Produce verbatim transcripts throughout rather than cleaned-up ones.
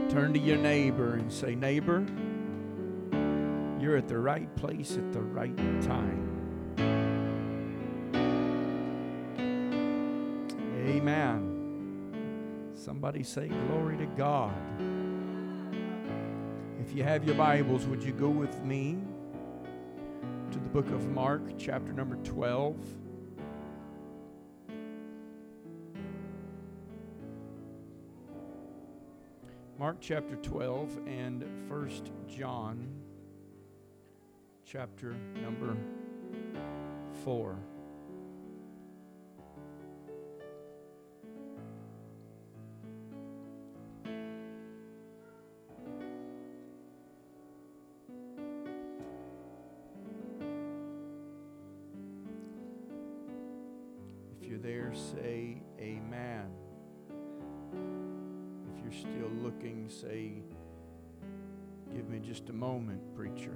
Turn to your neighbor and say, neighbor, you're at the right place at the right time. Amen. Somebody say glory to God. If you have your Bibles, would you go with me to the book of Mark, chapter number twelve. Mark chapter twelve and First John chapter number four. If you're there, say amen. If you're still looking, say, give me just a moment, preacher.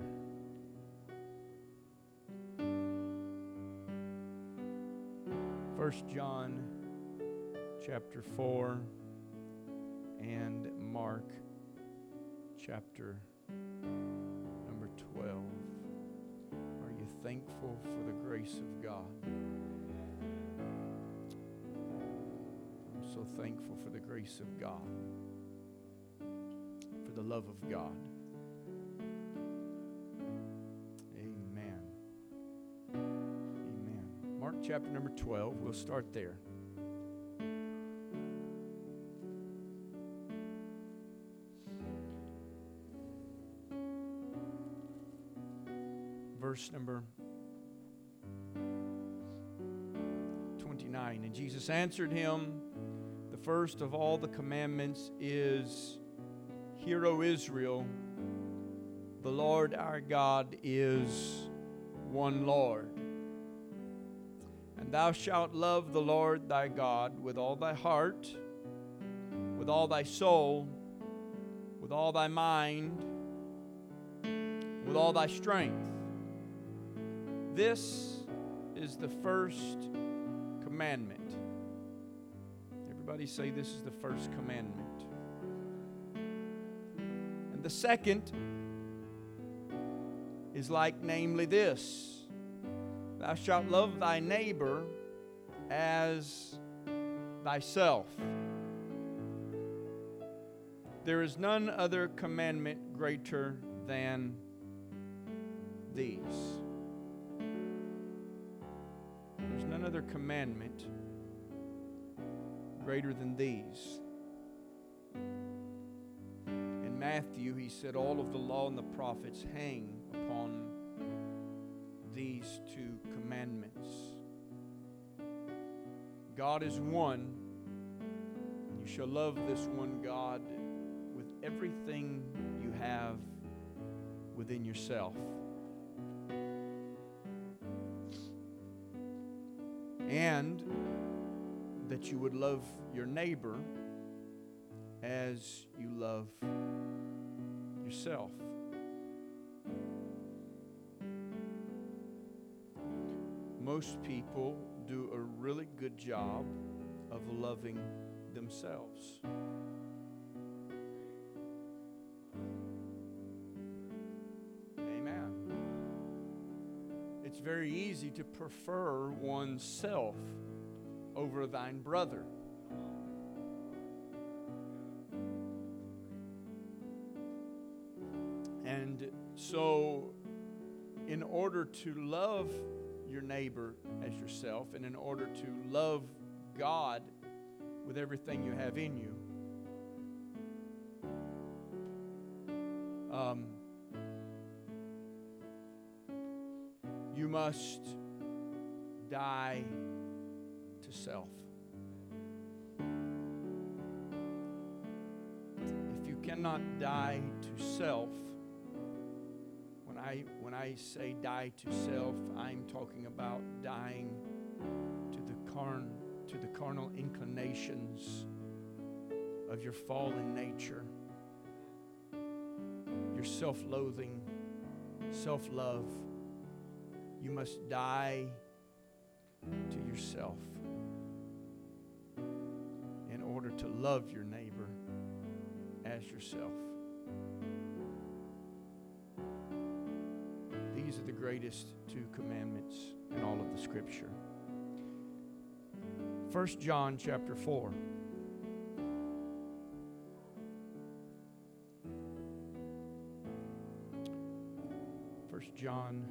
First John chapter four and Mark chapter number twelve. Are you thankful for the grace of God? I'm so thankful for the grace of God, for the love of God. Amen. Amen. Mark chapter number twelve, we'll start there. Verse number twenty-nine. And Jesus answered him, the first of all the commandments is, Hear, O Israel, the Lord our God is one Lord. And thou shalt love the Lord thy God with all thy heart, with all thy soul, with all thy mind, with all thy strength. This is the first commandment. Everybody say, this is the first commandment. And the second is like, namely this: thou shalt love thy neighbor as thyself. There is none other commandment greater than these. There's none other commandment greater than these. In Matthew, he said, all of the law and the prophets hang upon these two commandments. God is one, and you shall love this one God with everything you have within yourself. And that you would love your neighbor as you love yourself. Most people do a really good job of loving themselves. Amen. It's very easy to prefer oneself over thine brother. And so, in order to love your neighbor as yourself, and in order to love God with everything you have in you, um, you must die to self. If you cannot die to self, when I when I say die to self, I'm talking about dying to the carn to the carnal inclinations of your fallen nature, your self-loathing, self-love. You must die to yourself in order to love your neighbor as yourself. These are the greatest two commandments in all of the Scripture. First John chapter four. First John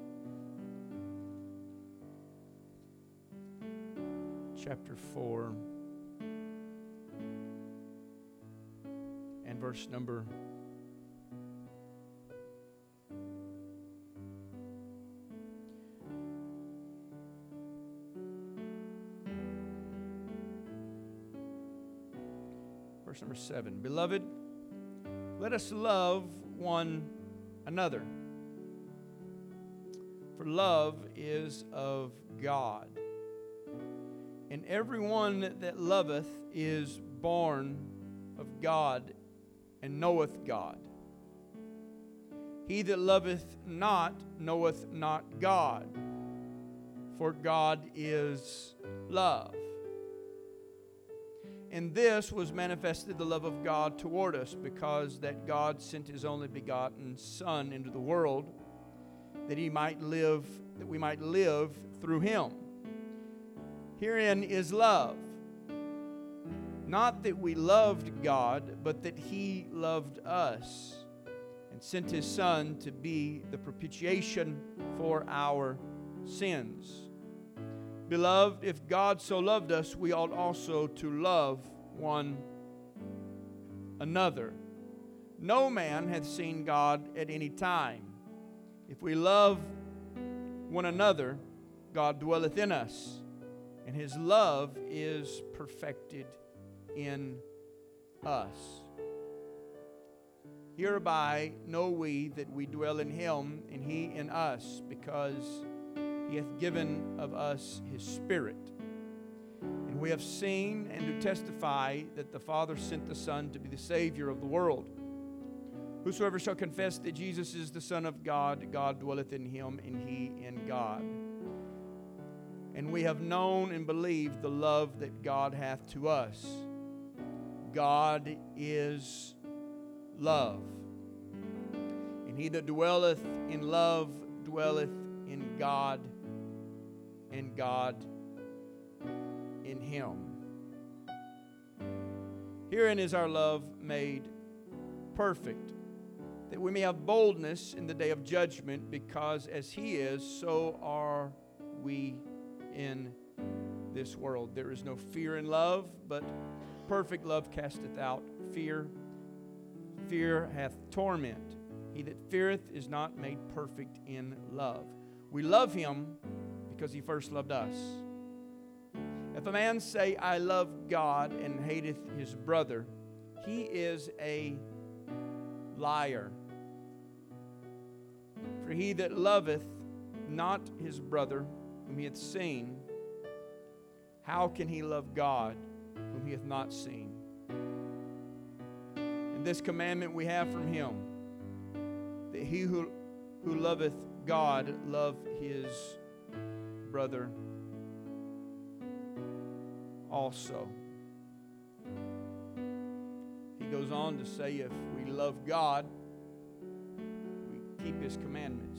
chapter four and verse number verse number seven. Beloved, let us love one another, for love is of God. And everyone that loveth is born of God and knoweth God. He that loveth not knoweth not God, for God is love. And this was manifested the love of God toward us, because that God sent His only begotten Son into the world, that He might live, that we might live through Him. Herein is love, not that we loved God, but that He loved us and sent His Son to be the propitiation for our sins. Beloved, if God so loved us, we ought also to love one another. No man hath seen God at any time. If we love one another, God dwelleth in us, and His love is perfected in us. Hereby know we that we dwell in Him, and He in us, because He hath given of us His Spirit. And we have seen and do testify that the Father sent the Son to be the Savior of the world. Whosoever shall confess that Jesus is the Son of God, God dwelleth in Him, and He in God. And we have known and believed the love that God hath to us. God is love. And he that dwelleth in love dwelleth in God, and God in him. Herein is our love made perfect, that we may have boldness in the day of judgment, because as He is, so are we in this world. There is no fear in love, but perfect love casteth out fear. Fear hath torment. He that feareth is not made perfect in love. We love Him because He first loved us. If a man say, I love God, and hateth his brother, he is a liar. For he that loveth not his brother whom he hath seen, how can he love God whom he hath not seen? And this commandment we have from Him, that he who, who loveth God love his brother also. He goes on to say, if we love God, we keep His commandments.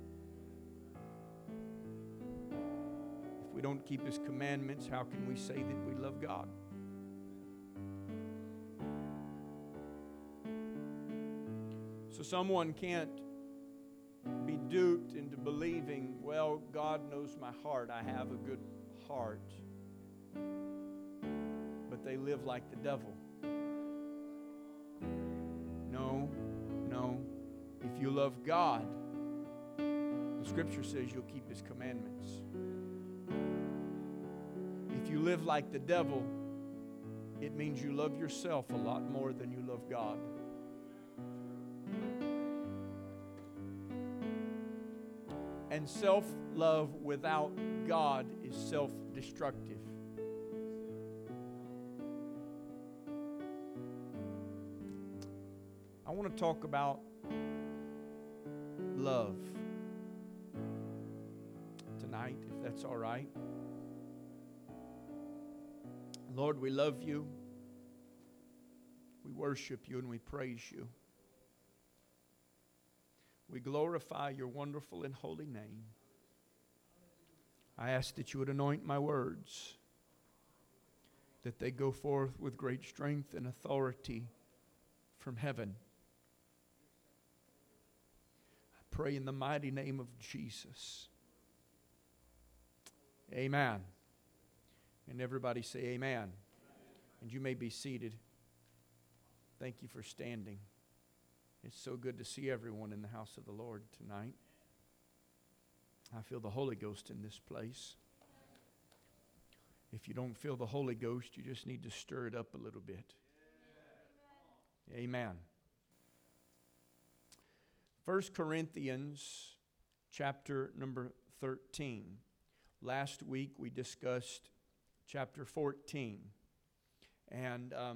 If we don't keep His commandments, how can we say that we love God? So someone can't be duped into believing, well, God knows my heart. I have a good heart. But they live like the devil. No, no. If you love God, the Scripture says you'll keep His commandments. If you live like the devil, it means you love yourself a lot more than you love God. And self-love without God is self-destructive. I want to talk about love tonight, if that's all right. Lord, we love You. We worship you and we praise you. We glorify your wonderful and holy name. I ask that you would anoint my words, that they go forth with great strength and authority from heaven. I pray in the mighty name of Jesus. Amen. And everybody say amen. And you may be seated. Thank you for standing. It's so good to see everyone in the house of the Lord tonight. I feel the Holy Ghost in this place. If you don't feel the Holy Ghost, you just need to stir it up a little bit. Amen. First Corinthians chapter number thirteen. Last week we discussed chapter fourteen. And um,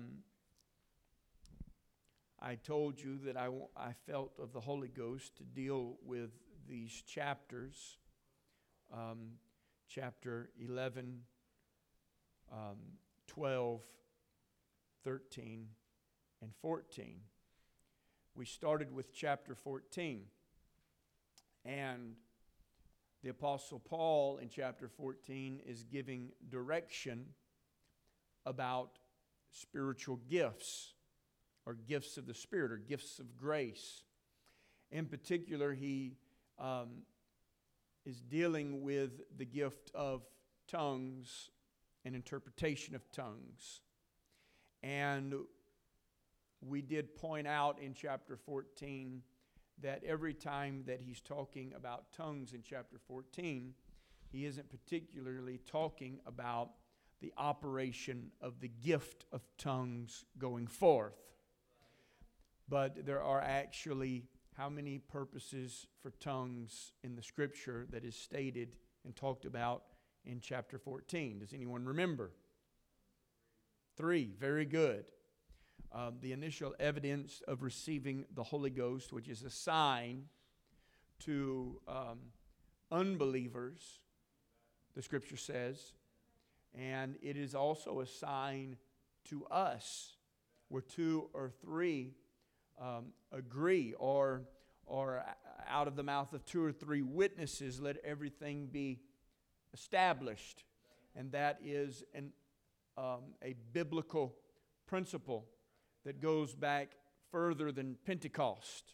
I told you that I, I felt of the Holy Ghost to deal with these chapters. Um, chapter eleven, um, twelve, thirteen, and fourteen. We started with chapter fourteen. And the Apostle Paul in chapter fourteen is giving direction about spiritual gifts, or gifts of the Spirit, or gifts of grace. In particular, he um, is dealing with the gift of tongues and interpretation of tongues. And we did point out in chapter fourteen that every time that he's talking about tongues in chapter fourteen, he isn't particularly talking about the operation of the gift of tongues going forth. But there are actually how many purposes for tongues in the Scripture that is stated and talked about in chapter fourteen? Does anyone remember? Three. Very good. Um, the initial evidence of receiving the Holy Ghost, which is a sign to um, unbelievers, the Scripture says. And it is also a sign to us, where two or three um, agree, or, or out of the mouth of two or three witnesses, let everything be established. And that is an, um, a biblical principle that goes back further than Pentecost.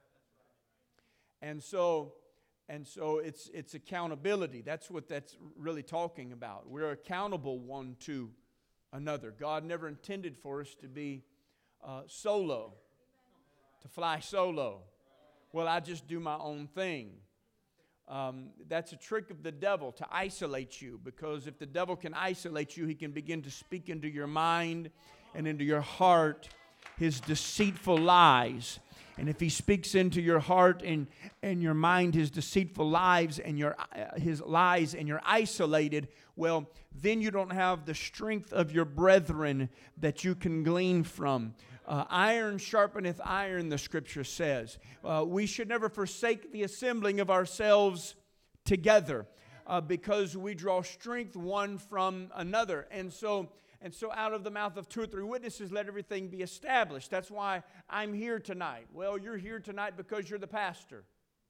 And so, and so it's it's accountability. That's what that's really talking about. We're accountable one to another. God never intended for us to be uh, solo, to fly solo. Well, I just do my own thing. Um, that's a trick of the devil, to isolate you, because if the devil can isolate you, he can begin to speak into your mind and into your heart his deceitful lies. And if he speaks into your heart and, and your mind his deceitful lies and your uh, his lies, and you're isolated, well, then you don't have the strength of your brethren that you can glean from. Uh, iron sharpeneth iron, the Scripture says. Uh, we should never forsake the assembling of ourselves together, uh, because we draw strength one from another. And so And so out of the mouth of two or three witnesses, let everything be established. That's why I'm here tonight. Well, you're here tonight because you're the pastor.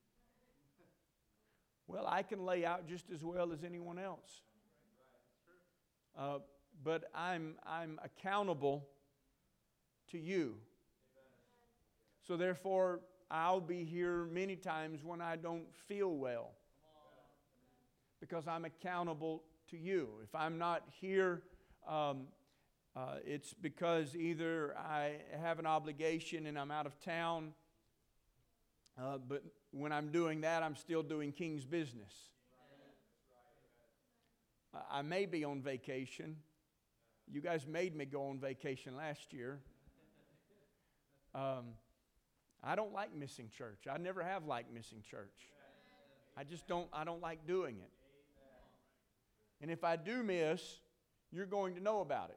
Well, I can lay out just as well as anyone else. Uh, but I'm, I'm accountable to you. So therefore, I'll be here many times when I don't feel well, because I'm accountable to you. If I'm not here, Um, uh, it's because either I have an obligation and I'm out of town, uh, but when I'm doing that, I'm still doing King's business. I, I may be on vacation. You guys made me go on vacation last year. Um, I don't like missing church. I never have liked missing church. I just don't, I don't like doing it. And if I do miss, you're going to know about it.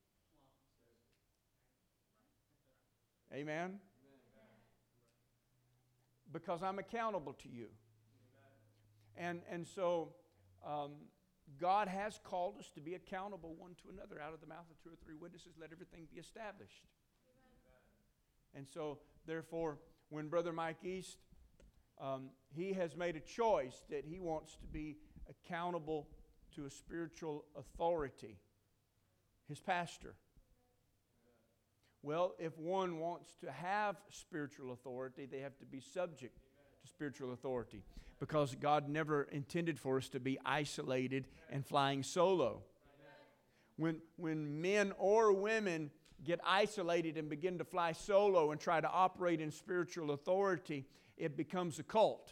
Amen? Because I'm accountable to you. And, and so um, God has called us to be accountable one to another. Out of the mouth of two or three witnesses, let everything be established. And so, therefore, when Brother Mike East, um, he has made a choice that he wants to be accountable to a spiritual authority, his pastor. Well, if one wants to have spiritual authority, they have to be subject to spiritual authority, because God never intended for us to be isolated and flying solo. When, when men or women get isolated and begin to fly solo and try to operate in spiritual authority, it becomes a cult.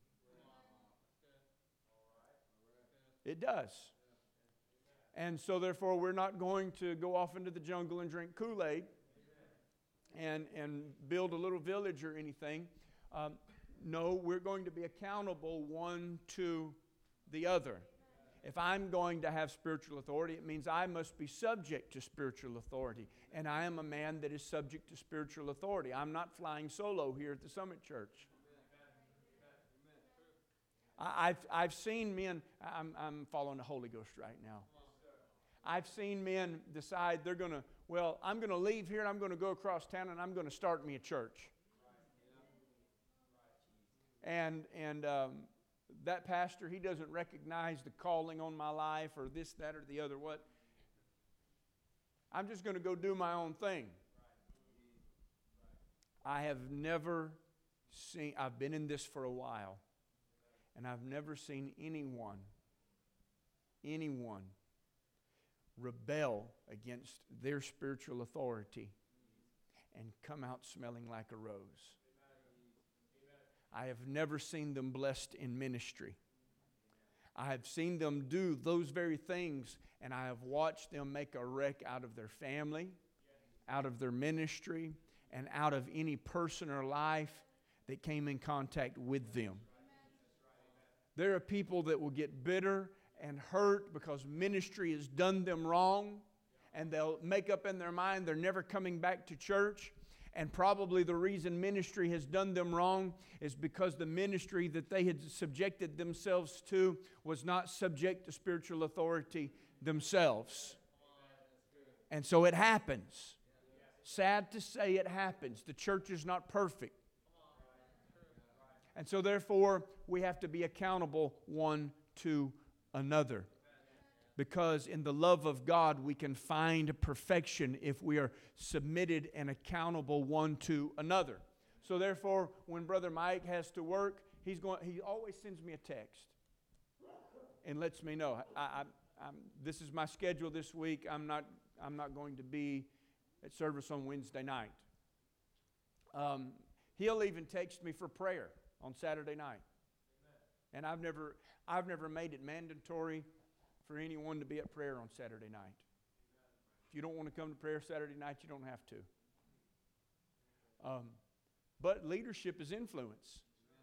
It does. And so therefore we're not going to go off into the jungle and drink Kool-Aid and, and build a little village or anything. Um, no, we're going to be accountable one to the other. If I'm going to have spiritual authority, it means I must be subject to spiritual authority. And I am a man that is subject to spiritual authority. I'm not flying solo here at the Summit Church. I've, I've seen men, I'm, I'm following the Holy Ghost right now. I've seen men decide they're going to, well, I'm going to leave here and I'm going to go across town and I'm going to start me a church. And, and um, that pastor, he doesn't recognize the calling on my life or this, that, or the other. What? I'm just going to go do my own thing. I have never seen, I've been in this for a while, and I've never seen anyone, anyone rebel against their spiritual authority and come out smelling like a rose. I have never seen them blessed in ministry. I have seen them do those very things, and I have watched them make a wreck out of their family, out of their ministry, and out of any person or life that came in contact with them. There are people that will get bitter and hurt because ministry has done them wrong, and they'll make up in their mind they're never coming back to church. And probably the reason ministry has done them wrong is because the ministry that they had subjected themselves to was not subject to spiritual authority themselves. And so it happens. Sad to say, it happens. The church is not perfect. And so therefore, we have to be accountable one to another. Because in the love of God, we can find perfection if we are submitted and accountable one to another. So therefore, when Brother Mike has to work, he's going. He always sends me a text and lets me know. I, I, I'm, this is my schedule this week. I'm not. I'm not going to be at service on Wednesday night. Um, he'll even text me for prayer on Saturday night, and I've never. I've never made it mandatory for anyone to be at prayer on Saturday night. If you don't want to come to prayer Saturday night, you don't have to. Um, but leadership is influence.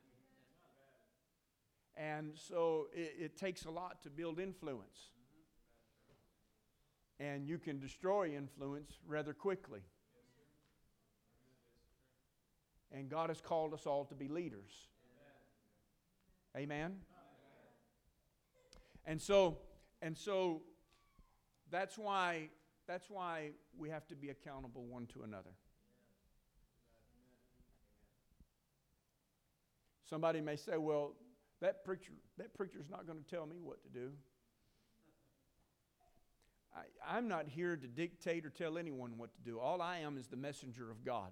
And so it, it takes a lot to build influence. And you can destroy influence rather quickly. And God has called us all to be leaders. Amen? And so... And so that's why that's why we have to be accountable one to another. Somebody may say, well, that preacher that preacher's not going to tell me what to do. I, I'm not here to dictate or tell anyone what to do. All I am is the messenger of God.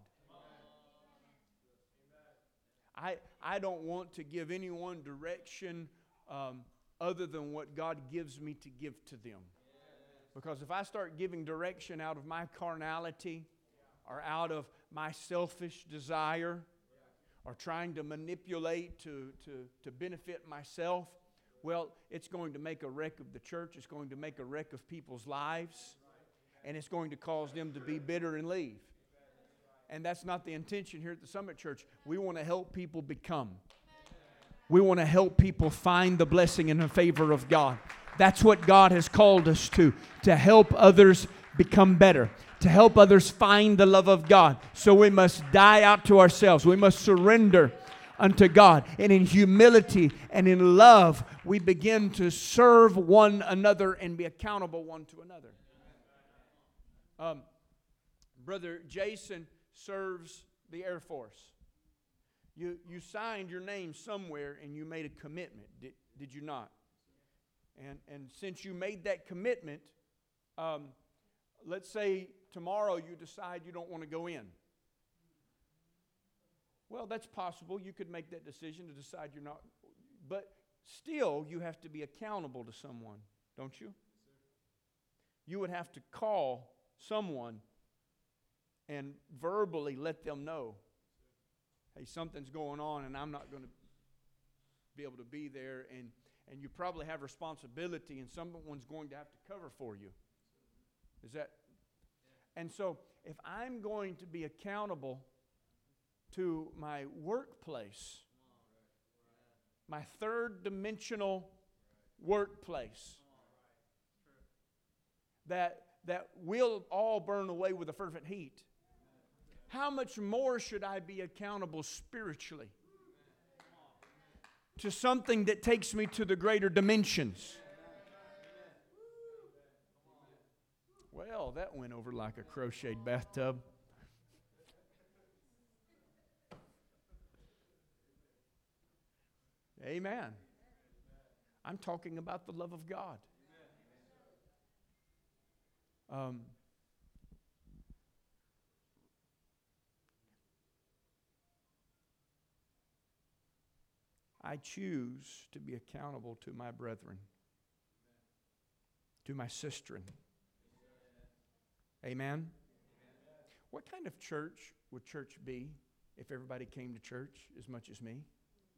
I, I don't want to give anyone direction um, other than what God gives me to give to them. Because if I start giving direction out of my carnality or out of my selfish desire or trying to manipulate to, to, to benefit myself, well, it's going to make a wreck of the church. It's going to make a wreck of people's lives. And it's going to cause them to be bitter and leave. And that's not the intention here at the Summit Church. We want to help people become. We want to help people find the blessing and the favor of God. That's what God has called us to, to help others become better, to help others find the love of God. So we must die out to ourselves. We must surrender unto God. And in humility and in love, we begin to serve one another and be accountable one to another. Um, Brother Jason serves the Air Force. You, you signed your name somewhere and you made a commitment, did, did you not? And, and since you made that commitment, um, let's say tomorrow you decide you don't want to go in. Well, that's possible. You could make that decision to decide you're not. But still, you have to be accountable to someone, don't you? You would have to call someone and verbally let them know, hey, something's going on and I'm not going to be able to be there. And, and you probably have responsibility and someone's going to have to cover for you. Is that? And so if I'm going to be accountable to my workplace, my third dimensional workplace, that, that will all burn away with a fervent heat, how much more should I be accountable spiritually to something that takes me to the greater dimensions? Well, that went over like a crocheted bathtub. Amen. I'm talking about the love of God. Um, I choose to be accountable to my brethren, to my sistren. Amen. What kind of church would church be if everybody came to church as much as me?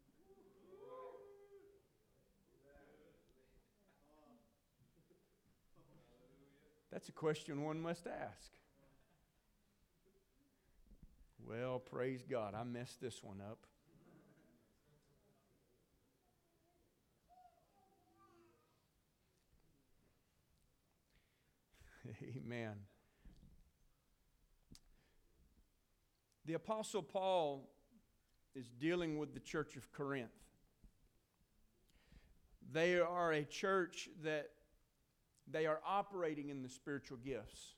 That's a question one must ask. Well, praise God, I messed this one up. Amen. The Apostle Paul is dealing with the church of Corinth. They are a church that they are operating in the spiritual gifts,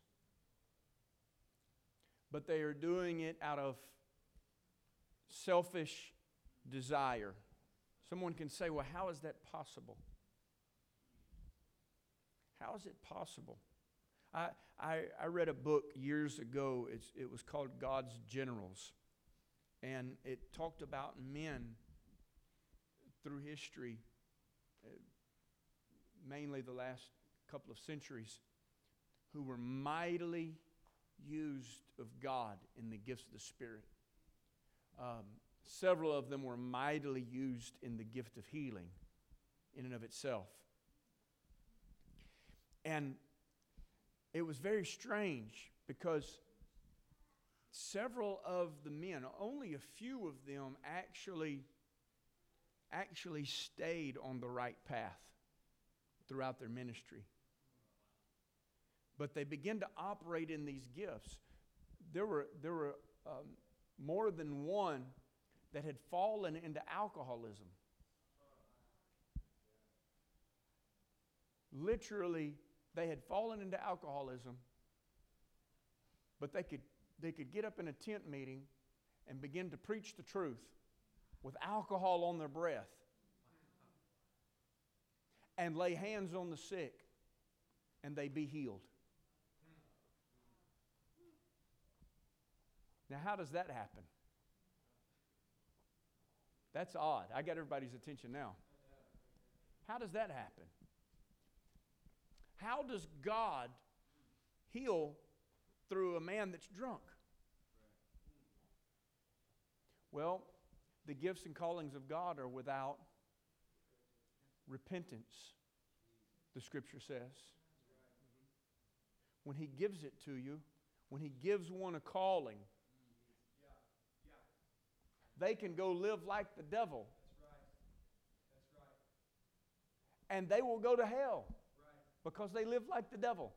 but they are doing it out of selfish desire. Someone can say, well, how is that possible? How is it possible? I, I, I read a book years ago. It's, it was called God's Generals. And it talked about men through history, uh, mainly the last couple of centuries, who were mightily used of God in the gifts of the Spirit. Um, several of them were mightily used in the gift of healing in and of itself. And it was very strange because several of the men, only a few of them actually, actually stayed on the right path throughout their ministry. But they began to operate in these gifts. There were, there were um, more than one that had fallen into alcoholism. Literally, they had fallen into alcoholism, but they could, they could get up in a tent meeting and begin to preach the truth with alcohol on their breath and lay hands on the sick and they be healed. Now, how does that happen? That's odd. I got everybody's attention now. How does that happen? How does God heal through a man that's drunk? Well, the gifts and callings of God are without repentance, the Scripture says. When He gives it to you, when He gives one a calling, they can go live like the devil. And they will go to hell because they live like the devil.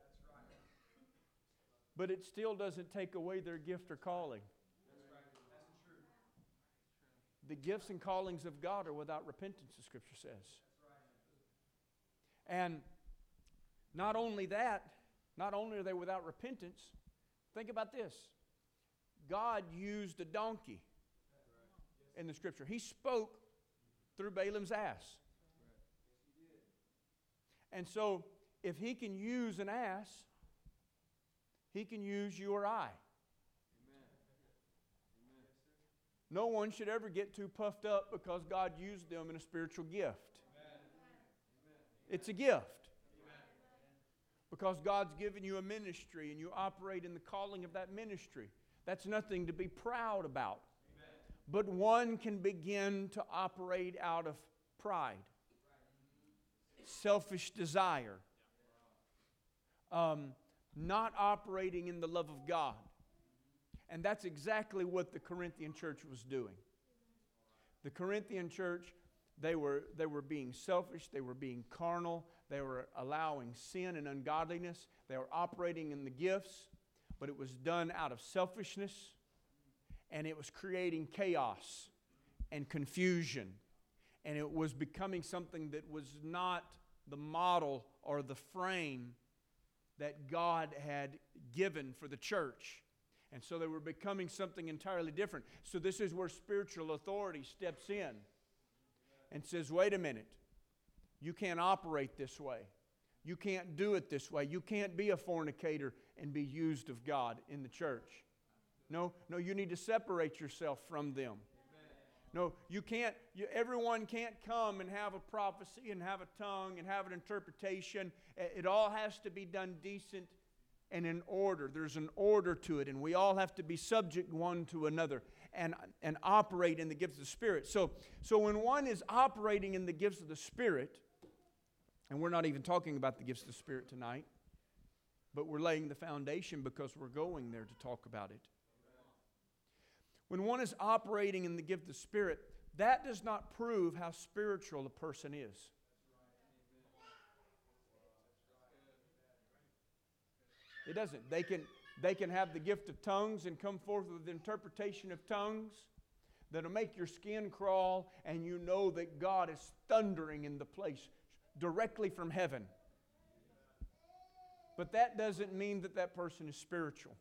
But it still doesn't take away their gift or calling. The gifts and callings of God are without repentance, the Scripture says. And not only that, not only are they without repentance, think about this. God used a donkey in the Scripture. He spoke through Balaam's ass. And so, if He can use an ass, He can use you or I. No one should ever get too puffed up because God used them in a spiritual gift. It's a gift. Because God's given you a ministry and you operate in the calling of that ministry. That's nothing to be proud about. But one can begin to operate out of pride, selfish desire, um, not operating in the love of God. And that's exactly what the Corinthian church was doing. The Corinthian church, they were, they were being selfish, they were being carnal, they were allowing sin and ungodliness, they were operating in the gifts, but it was done out of selfishness, and it was creating chaos and confusion. And it was becoming something that was not the model or the frame that God had given for the church. And so they were becoming something entirely different. So this is where spiritual authority steps in and says, wait a minute, you can't operate this way. You can't do it this way. You can't be a fornicator and be used of God in the church. No, no, you need to separate yourself from them. No, you can't, you, everyone can't come and have a prophecy and have a tongue and have an interpretation. It all has to be done decent and in order. There's an order to it, and we all have to be subject one to another and, and operate in the gifts of the Spirit. So, so when one is operating in the gifts of the Spirit, and we're not even talking about the gifts of the Spirit tonight, but we're laying the foundation because we're going there to talk about it. When one is operating in the gift of the Spirit, that does not prove how spiritual a person is. It doesn't. They can, they can have the gift of tongues and come forth with the interpretation of tongues that'll make your skin crawl, and you know that God is thundering in the place directly from heaven. But that doesn't mean that that person is spiritual.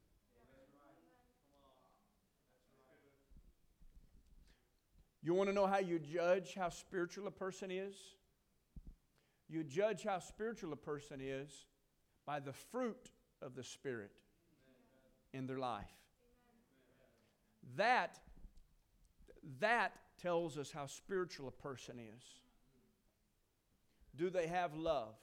You want to know how you judge how spiritual a person is? You judge how spiritual a person is by the fruit of the Spirit in their life. That, that tells us how spiritual a person is. Do they have love,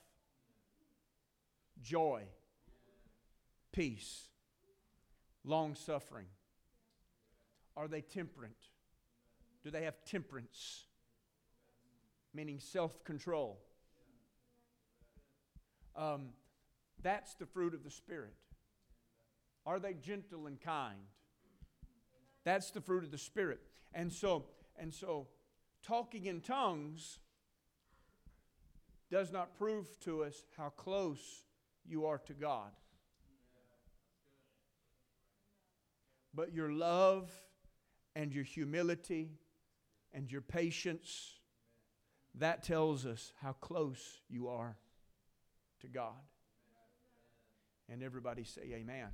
joy, peace, long-suffering? Are they temperate? Do they have temperance? Meaning self-control. Um, that's the fruit of the Spirit. Are they gentle and kind? That's the fruit of the Spirit. And so, and so, talking in tongues does not prove to us how close you are to God. But your love and your humility and your patience, that tells us how close you are to God. And everybody say amen.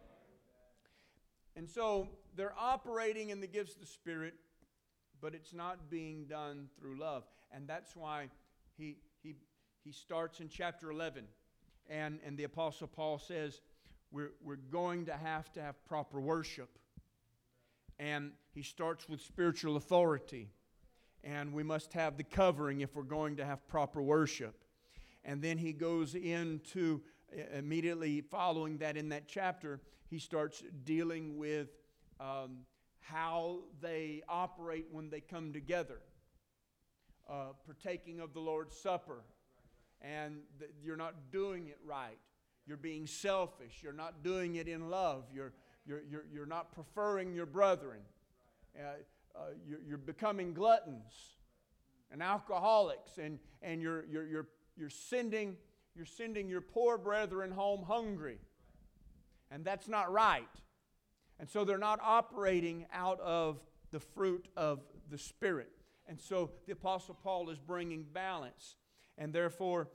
And so they're operating in the gifts of the Spirit, but it's not being done through love. And that's why he he he starts in chapter eleven. And, and the Apostle Paul says we're, we're going to have to have proper worship. And he starts with spiritual authority. And we must have the covering if we're going to have proper worship. And then he goes into, immediately following that in that chapter, he starts dealing with um, how they operate when they come together. Uh, partaking of the Lord's Supper. And th- you're not doing it right. You're being selfish. You're not doing it in love. You're You're, you're, you're not preferring your brethren. Uh, uh, you're, you're becoming gluttons and alcoholics, and, and you're, you're, you're, you're, sending, you're sending your poor brethren home hungry. And that's not right. And so they're not operating out of the fruit of the Spirit. And so the Apostle Paul is bringing balance. And therefore,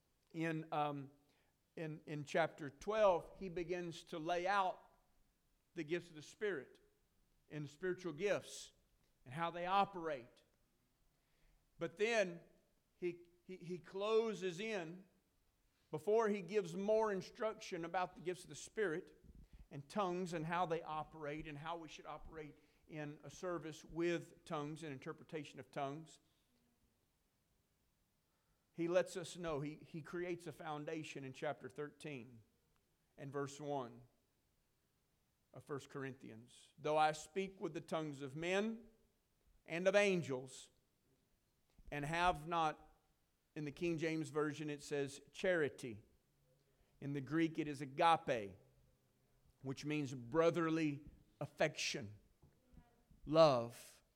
in, um, in, in chapter twelve, he begins to lay out the gifts of the Spirit and the spiritual gifts and how they operate. But then he, he, he closes in, before he gives more instruction about the gifts of the Spirit and tongues and how they operate and how we should operate in a service with tongues and interpretation of tongues. He lets us know, he, he creates a foundation in chapter thirteen and verse one of First Corinthians. Though I speak with the tongues of men and of angels, and have not, in the King James Version it says charity. In the Greek it is agape, which means brotherly affection, love.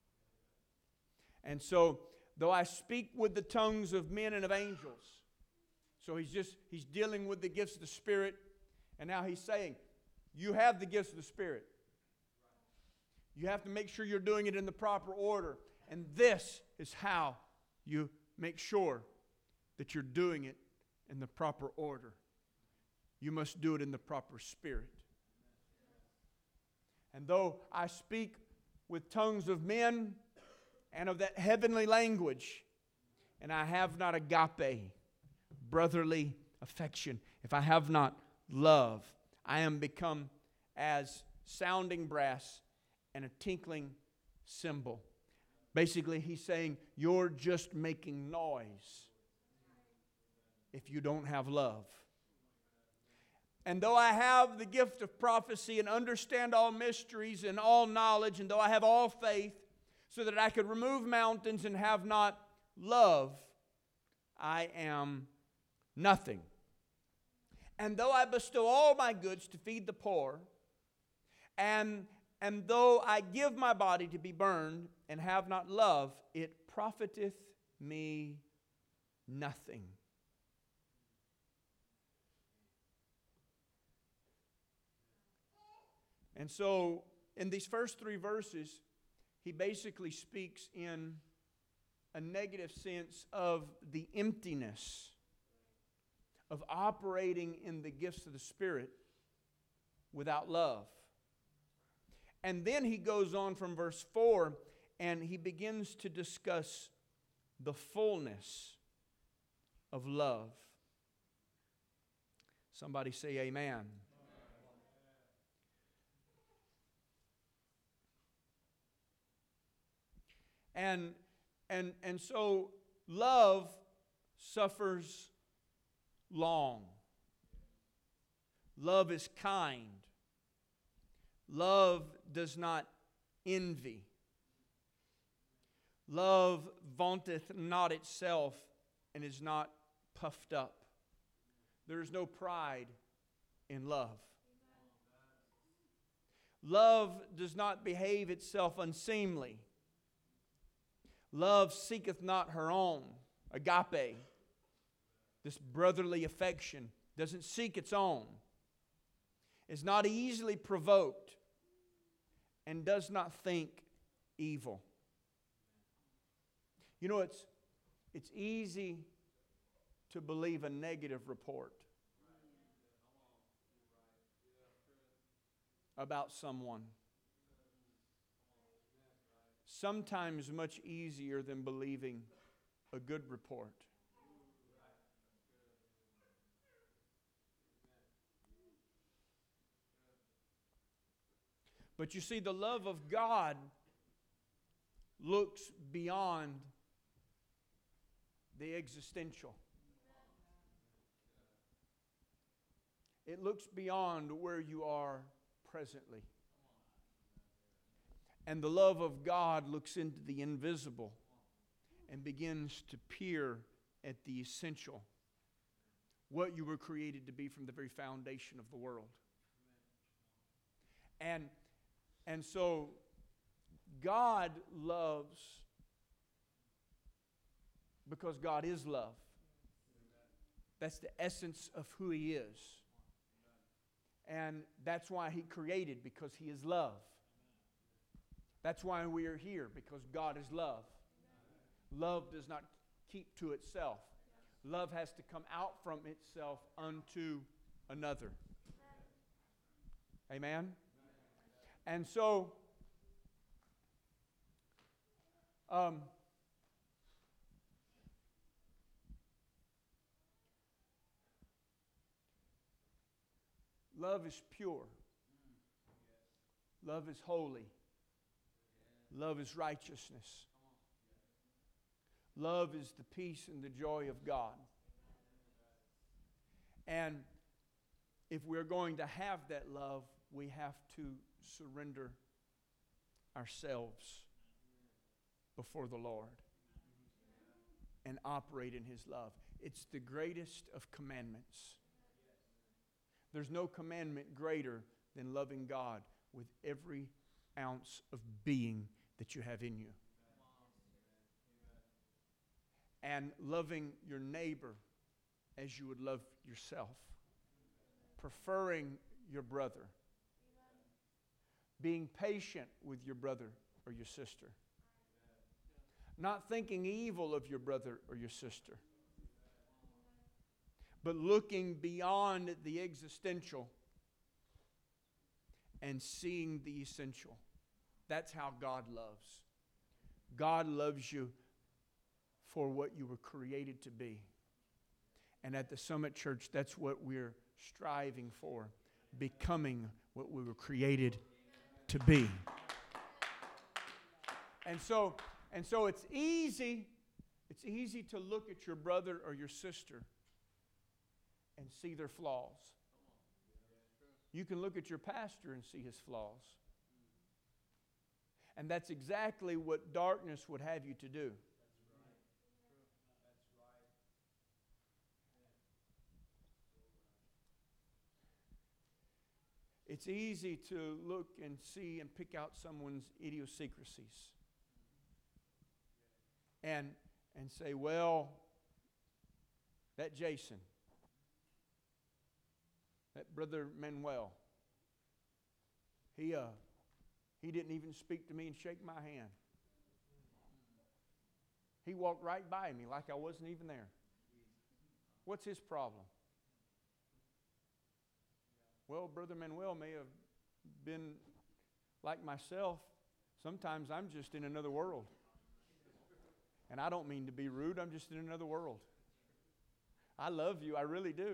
And so, though I speak with the tongues of men and of angels, so he's just, he's dealing with the gifts of the Spirit, and now he's saying, you have the gifts of the Spirit. You have to make sure you're doing it in the proper order. And this is how you make sure that you're doing it in the proper order. You must do it in the proper spirit. And though I speak with tongues of men and of that heavenly language, and I have not agape, brotherly affection, if I have not love, I am become as sounding brass and a tinkling cymbal. Basically, he's saying, you're just making noise if you don't have love. And though I have the gift of prophecy and understand all mysteries and all knowledge, and though I have all faith, so that I could remove mountains and have not love, I am nothing. And though I bestow all my goods to feed the poor, and, and though I give my body to be burned and have not love, it profiteth me nothing. And so, in these first three verses, he basically speaks in a negative sense of the emptiness of operating in the gifts of the Spirit without love. And then he goes on from verse four and he begins to discuss the fullness of love. Somebody say amen. And, and, and so love suffers long. Love is kind. Love does not envy. Love vaunteth not itself and is not puffed up. There is no pride in love. Love does not behave itself unseemly. Love seeketh not her own. Agape, this brotherly affection, doesn't seek its own. Is not easily provoked and does not think evil. You know, it's, it's easy to believe a negative report about someone. Sometimes much easier than believing a good report. But you see, the love of God looks beyond the existential. It looks beyond where you are presently. And the love of God looks into the invisible and begins to peer at the essential, what you were created to be from the very foundation of the world. And, and so God loves because God is love. That's the essence of who He is. And that's why He created, because He is love. That's why we are here, because God is love. Love does not keep to itself. Love has to come out from itself unto another. Amen? And so, um, love is pure. Love is holy. Love is righteousness. Love is the peace and the joy of God. And if we're going to have that love, we have to surrender ourselves before the Lord and operate in His love. It's the greatest of commandments. There's no commandment greater than loving God with every ounce of being that you have in you. And loving your neighbor as you would love yourself. Preferring your brother. Being patient with your brother or your sister. Not thinking evil of your brother or your sister. But looking beyond the existential and seeing the essential. That's how God loves. God loves you for what you were created to be. And at the Summit Church, that's what we're striving for. Becoming what we were created to be. And so, and so it's easy, it's easy to look at your brother or your sister and see their flaws. You can look at your pastor and see his flaws. And that's exactly what darkness would have you to do. It's easy to look and see and pick out someone's idiosyncrasies. And, and say, well, that Jason, that brother Manuel, he, uh, he didn't even speak to me and shake my hand. He walked right by me like I wasn't even there. What's his problem? Well, Brother Manuel may have been like myself. Sometimes I'm just in another world. And I don't mean to be rude. I'm just in another world. I love you. I really do.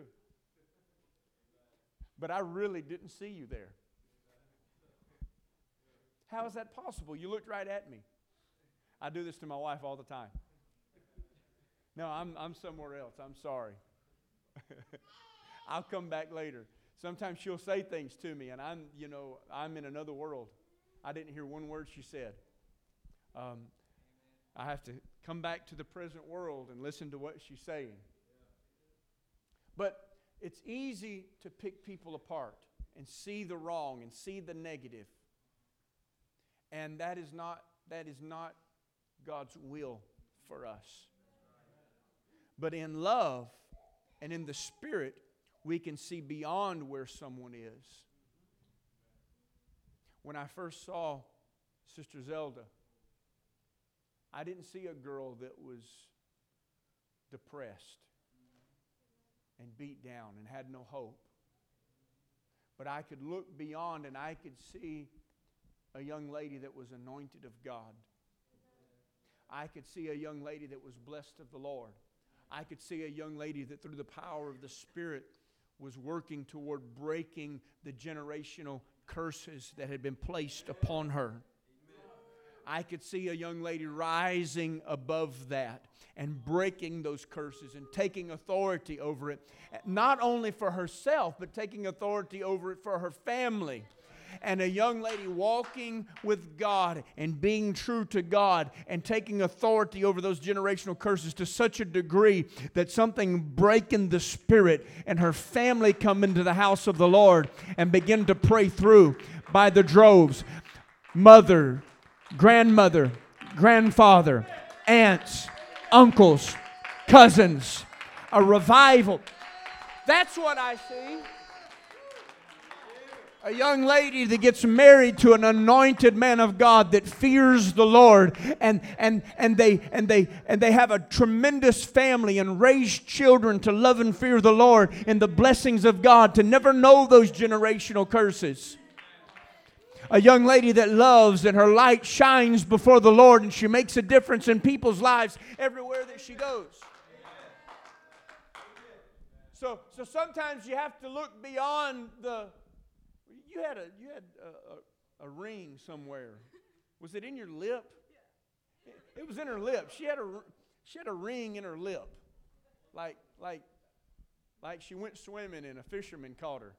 But I really didn't see you there. How is that possible? You looked right at me. I do this to my wife all the time. No, I'm, I'm somewhere else. I'm sorry. I'll come back later. Sometimes she'll say things to me, and I'm, you know, I'm in another world. I didn't hear one word she said. Um, I have to come back to the present world and listen to what she's saying. But it's easy to pick people apart and see the wrong and see the negative. And that is not, that is not God's will for us. But in love and in the Spirit, we can see beyond where someone is. When I first saw Sister Zelda, I didn't see a girl that was depressed and beat down and had no hope. But I could look beyond and I could see a young lady that was anointed of God. I could see a young lady that was blessed of the Lord. I could see a young lady that through the power of the Spirit was working toward breaking the generational curses that had been placed upon her. I could see a young lady rising above that and breaking those curses and taking authority over it. Not only for herself, but taking authority over it for her family. And a young lady walking with God and being true to God and taking authority over those generational curses to such a degree that something break in the spirit and her family come into the house of the Lord and begin to pray through by the droves. Mother, grandmother, grandfather, aunts, uncles, cousins, a revival. That's what I see. A young lady that gets married to an anointed man of God that fears the Lord, and and and they and they and they have a tremendous family and raise children to love and fear the Lord and the blessings of God, to never know those generational curses. A young lady that loves and her light shines before the Lord and she makes a difference in people's lives everywhere that she goes. So, so sometimes you have to look beyond the. You had a you had a, a, a ring somewhere. Was it in your lip? It was in her lip. She had a she had a ring in her lip, like like like she went swimming and a fisherman caught her.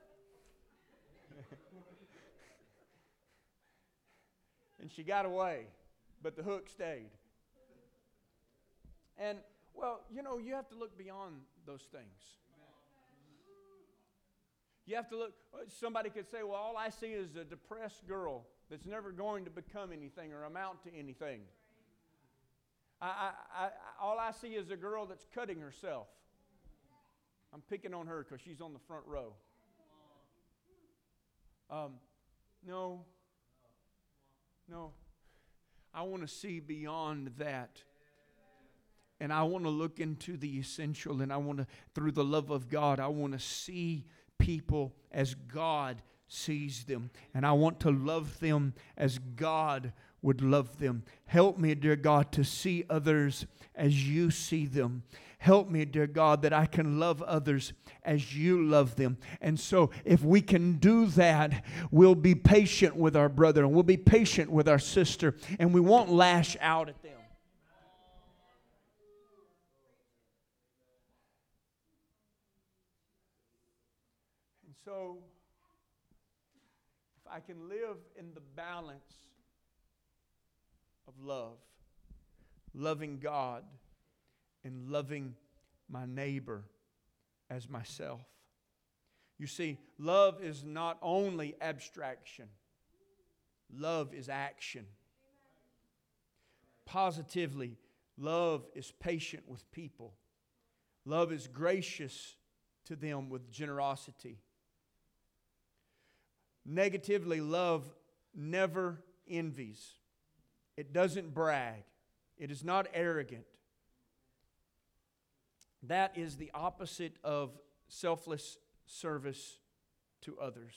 And she got away, but the hook stayed. And well, you know, you have to look beyond those things. You have to look, somebody could say, well, all I see is a depressed girl that's never going to become anything or amount to anything. I, I, I, all I see is a girl that's cutting herself. I'm picking on her because she's on the front row. Um, no, no. I want to see beyond that. And I want to look into the essential, and I want to, through the love of God, I want to see people as God sees them. And I want to love them as God would love them. Help me, dear God, to see others as you see them. Help me, dear God, that I can love others as you love them. And so if we can do that, we'll be patient with our brother and we'll be patient with our sister, and we won't lash out at them. So, if I can live in the balance of love, loving God and loving my neighbor as myself. You see, love is not only abstraction. Love is action. Positively, love is patient with people. Love is gracious to them with generosity. Negatively, love never envies. It doesn't brag. It is not arrogant. That is the opposite of selfless service to others.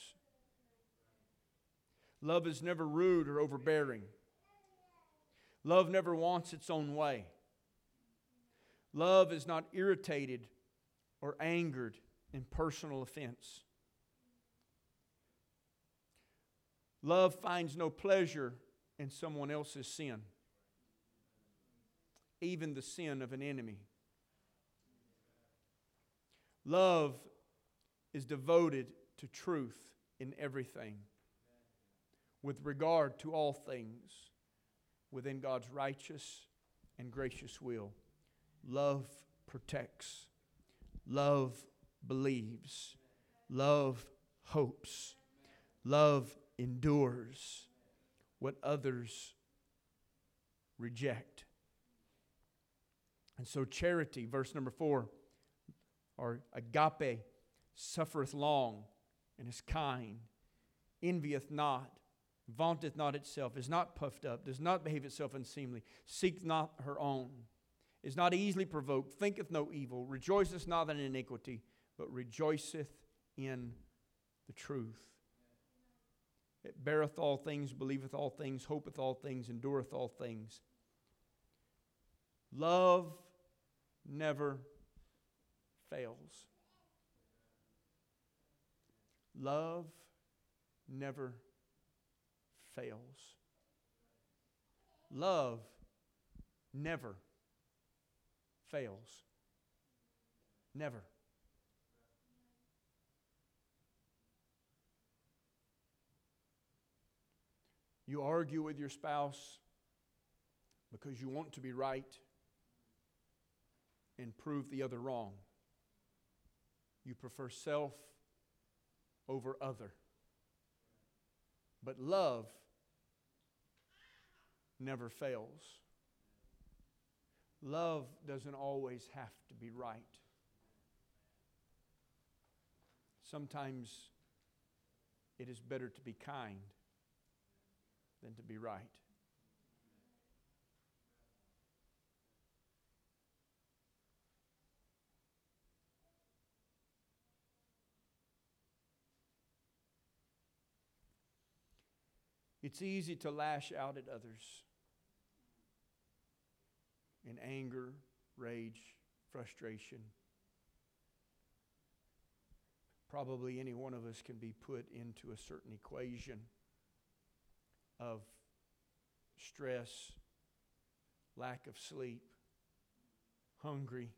Love is never rude or overbearing. Love never wants its own way. Love is not irritated or angered in personal offense. Love finds no pleasure in someone else's sin, even the sin of an enemy. Love is devoted to truth in everything, with regard to all things within God's righteous and gracious will. Love protects. Love believes. Love hopes. Love endures what others reject. And so charity, verse number four, or agape, suffereth long and is kind, envieth not, vaunteth not itself, is not puffed up, does not behave itself unseemly, seeketh not her own, is not easily provoked, thinketh no evil, rejoiceth not in iniquity, but rejoiceth in the truth. It beareth all things, believeth all things, hopeth all things, endureth all things. Love never fails. Love never fails. Love never fails. Never. You argue with your spouse because you want to be right and prove the other wrong. You prefer self over other. But love never fails. Love doesn't always have to be right. Sometimes it is better to be kind than to be right. It's easy to lash out at others in anger, rage, frustration. Probably any one of us can be put into a certain equation of stress, lack of sleep, hungry.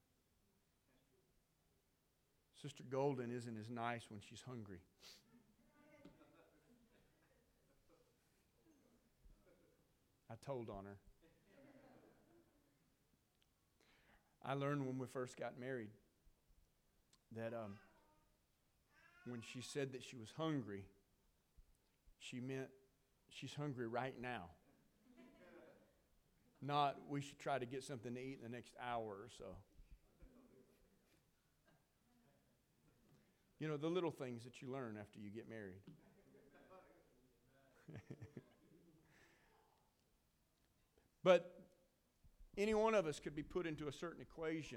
Sister Golden isn't as nice when she's hungry. I told on her. I learned when we first got married that um, when she said that she was hungry, she meant she's hungry right now. Not we should try to get something to eat in the next hour or so. You know, the little things that you learn after you get married. But any one of us could be put into a certain equation,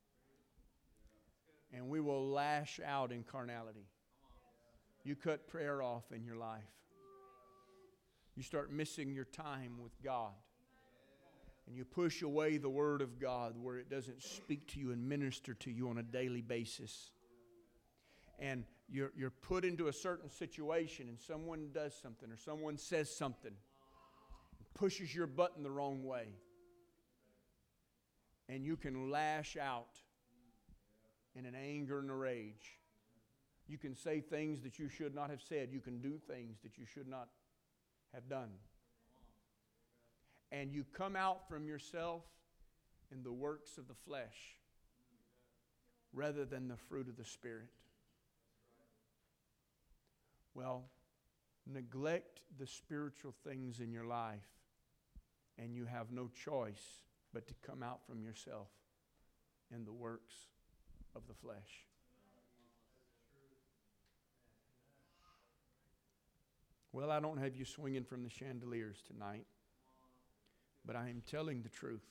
and we will lash out in carnality. You cut prayer off in your life. You start missing your time with God. And you push away the Word of God where it doesn't speak to you and minister to you on a daily basis. And you're, you're put into a certain situation and someone does something or someone says something, pushes your button the wrong way. And you can lash out in an anger and a rage. You can say things that you should not have said. You can do things that you should not have done. And you come out from yourself in the works of the flesh rather than the fruit of the Spirit. Well, neglect the spiritual things in your life, and you have no choice but to come out from yourself in the works of the flesh. Well, I don't have you swinging from the chandeliers tonight, but I am telling the truth.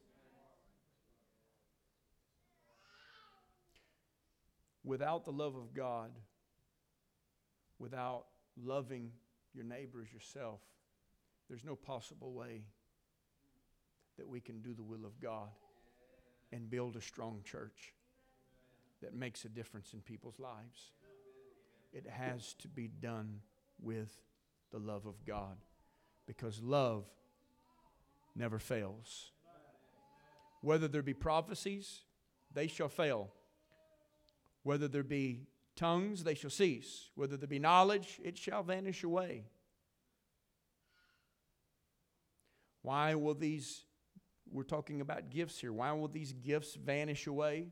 Without the love of God, without loving your neighbor as yourself, there's no possible way that we can do the will of God and build a strong church that makes a difference in people's lives. It has to be done with the love of God, because love never fails. Whether there be prophecies, they shall fail. Whether there be tongues, they shall cease. Whether there be knowledge, it shall vanish away. Why will these, we're talking about gifts here, why will these gifts vanish away?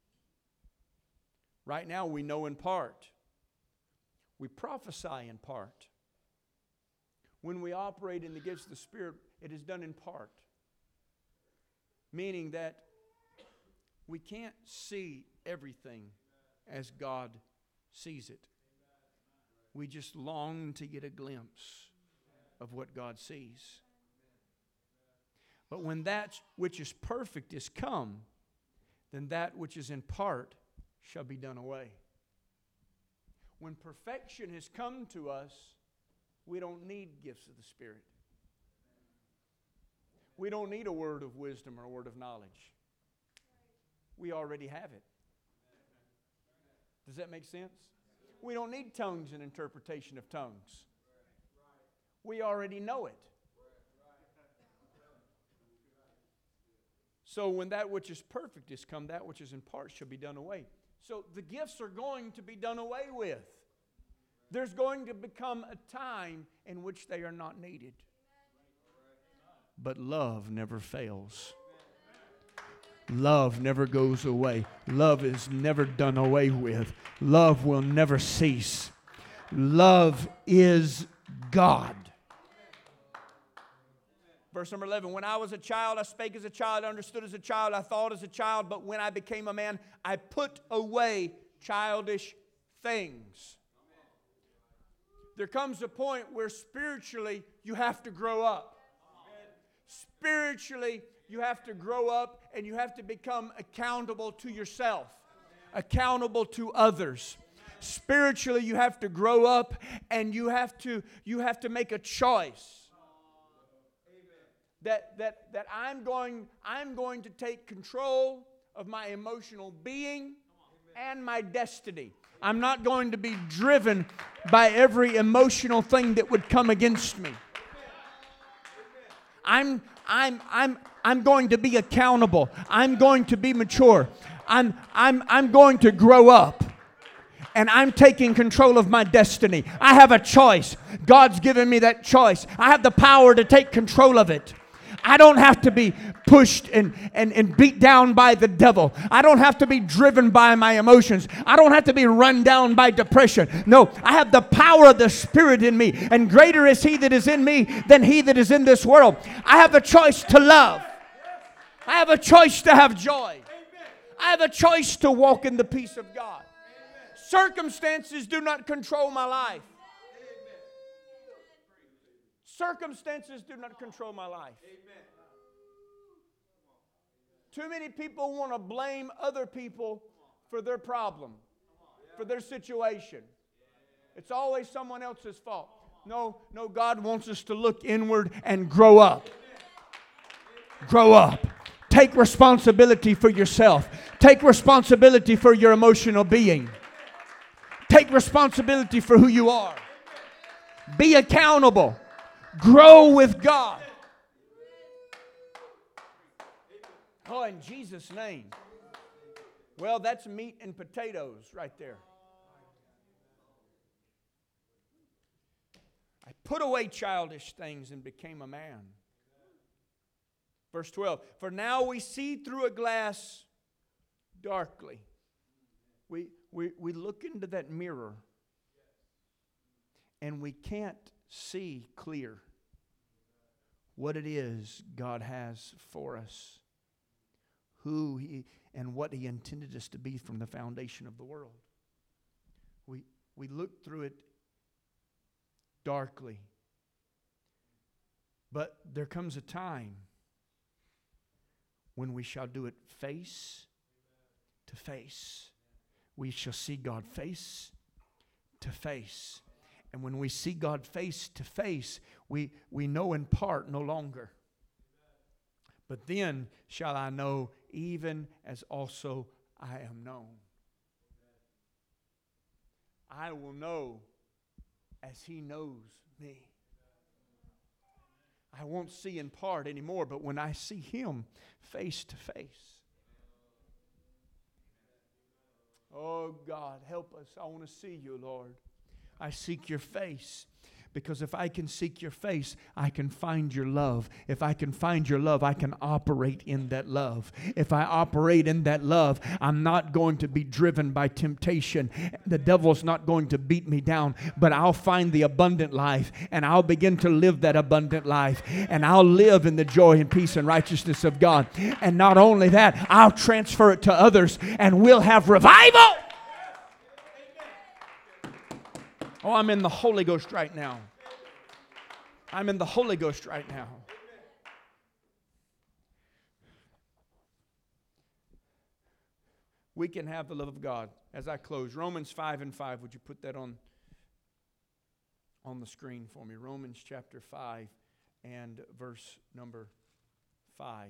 Right now we know in part. We prophesy in part. When we operate in the gifts of the Spirit, it is done in part. Meaning that we can't see everything as God sees it. We just long to get a glimpse of what God sees. But when that which is perfect is come, then that which is in part shall be done away. When perfection has come to us, we don't need gifts of the Spirit. We don't need a word of wisdom or a word of knowledge. We already have it. Does that make sense? We don't need tongues and interpretation of tongues. We already know it. So when that which is perfect is come, that which is in part shall be done away. So the gifts are going to be done away with. There's going to become a time in which they are not needed. But love never fails. Love never goes away. Love is never done away with. Love will never cease. Love is God. Verse number eleven, when I was a child, I spake as a child, I understood as a child, I thought as a child, but when I became a man, I put away childish things. There comes a point where spiritually you have to grow up. Spiritually, you have to grow up and you have to become accountable to yourself, accountable to others. Spiritually, you have to grow up, and you have to you have to make a choice. That that that I'm going I'm going to take control of my emotional being and my destiny. I'm not going to be driven by every emotional thing that would come against me. I'm I'm I'm I'm going to be accountable. I'm going to be mature. I'm I'm I'm going to grow up. And I'm taking control of my destiny. I have a choice. God's given me that choice. I have the power to take control of it. I don't have to be pushed and, and, and beat down by the devil. I don't have to be driven by my emotions. I don't have to be run down by depression. No, I have the power of the Spirit in me. And greater is He that is in me than he that is in this world. I have a choice to love. I have a choice to have joy. I have a choice to walk in the peace of God. Circumstances do not control my life. Circumstances do not control my life. Too many people want to blame other people for their problem, for their situation. It's always someone else's fault. No, no, God wants us to look inward and grow up. Grow up. Take responsibility for yourself. Take responsibility for your emotional being. Take responsibility for who you are. Be accountable. Grow with God. Oh, in Jesus' name. Well, that's meat and potatoes right there. I put away childish things and became a man. Verse twelve. For now we see through a glass darkly. We, we, we look into that mirror and we can't see clear what it is God has for us, who He and what He intended us to be from the foundation of the world. We, we look through it darkly. But there comes a time when we shall do it face to face. We shall see God face to face. And when we see God face to face, we, we know in part no longer. But then shall I know even as also I am known. I will know as He knows me. I won't see in part anymore, but when I see Him face to face. Oh God, help us. I want to see You, Lord. I seek Your face. Because if I can seek Your face, I can find Your love. If I can find Your love, I can operate in that love. If I operate in that love, I'm not going to be driven by temptation. The devil's not going to beat me down, but I'll find the abundant life, and I'll begin to live that abundant life, and I'll live in the joy and peace and righteousness of God. And not only that, I'll transfer it to others, and we'll have revival. Oh, I'm in the Holy Ghost right now. I'm in the Holy Ghost right now. We can have the love of God. As I close, Romans five and five, would you put that on, on the screen for me? Romans chapter five and verse number five.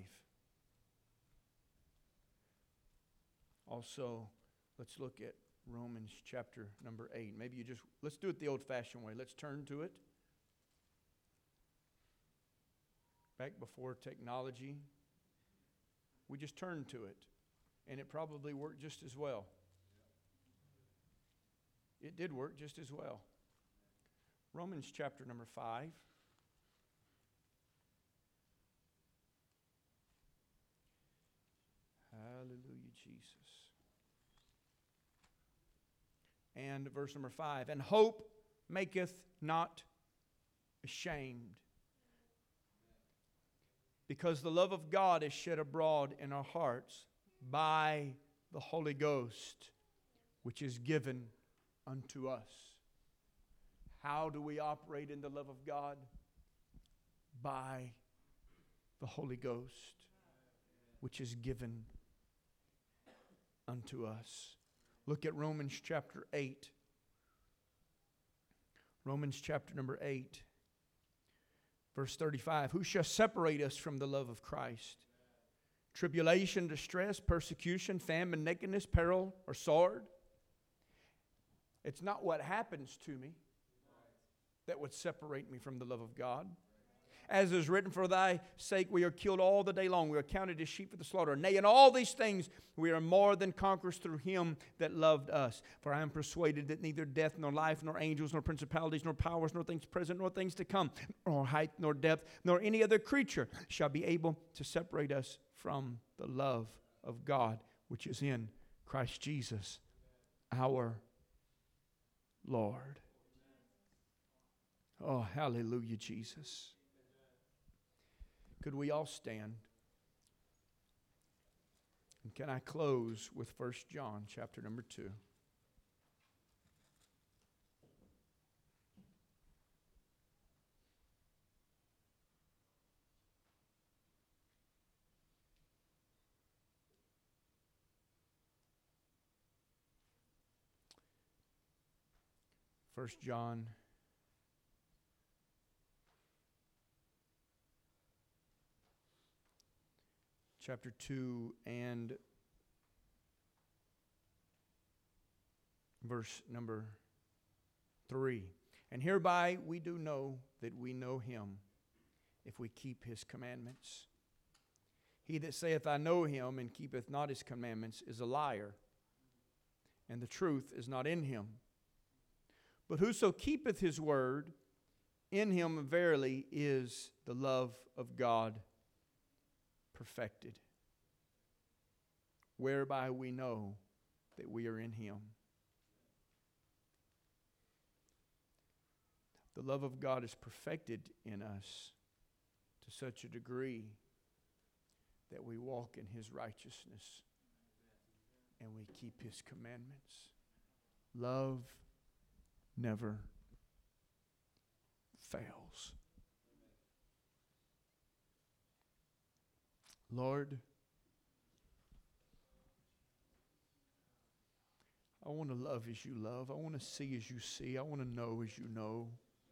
Also, let's look at Romans chapter number eight. Maybe you just, let's do it the old-fashioned way. Let's turn to it. Back before technology, we just turned to it, and it probably worked just as well. It did work just as well. Romans chapter number five. Hallelujah, Jesus. And verse number five. And hope maketh not ashamed, because the love of God is shed abroad in our hearts by the Holy Ghost, which is given unto us. How do we operate in the love of God? By the Holy Ghost, which is given unto us. Look at Romans chapter eight Romans chapter number eight, verse thirty-five. Who shall separate us from the love of Christ? Tribulation, distress, persecution, famine, nakedness, peril, or sword? It's not what happens to me that would separate me from the love of God. As is written, for thy sake we are killed all the day long. We are counted as sheep for the slaughter. Nay, in all these things we are more than conquerors through him that loved us. For I am persuaded that neither death, nor life, nor angels, nor principalities, nor powers, nor things present, nor things to come, nor height, nor depth, nor any other creature shall be able to separate us from the love of God, which is in Christ Jesus, our Lord. Oh, hallelujah, Jesus. Could we all stand? And can I close with First John chapter number two? First John chapter two and verse number three. And hereby we do know that we know him, if we keep his commandments. He that saith, I know him, and keepeth not his commandments, is a liar, and the truth is not in him. But whoso keepeth his word, in him verily is the love of God perfected, whereby we know that we are in him. The love of God is perfected in us to such a degree that we walk in his righteousness and we keep his commandments. Love never fails. Lord, I want to love as you love. I want to see as you see. I want to know as you know.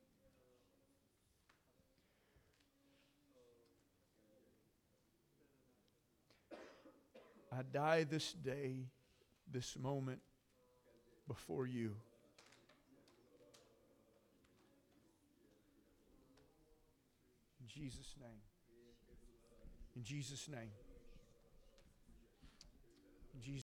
I die this day, this moment, before you. In Jesus' name. In Jesus' name. In Jesus'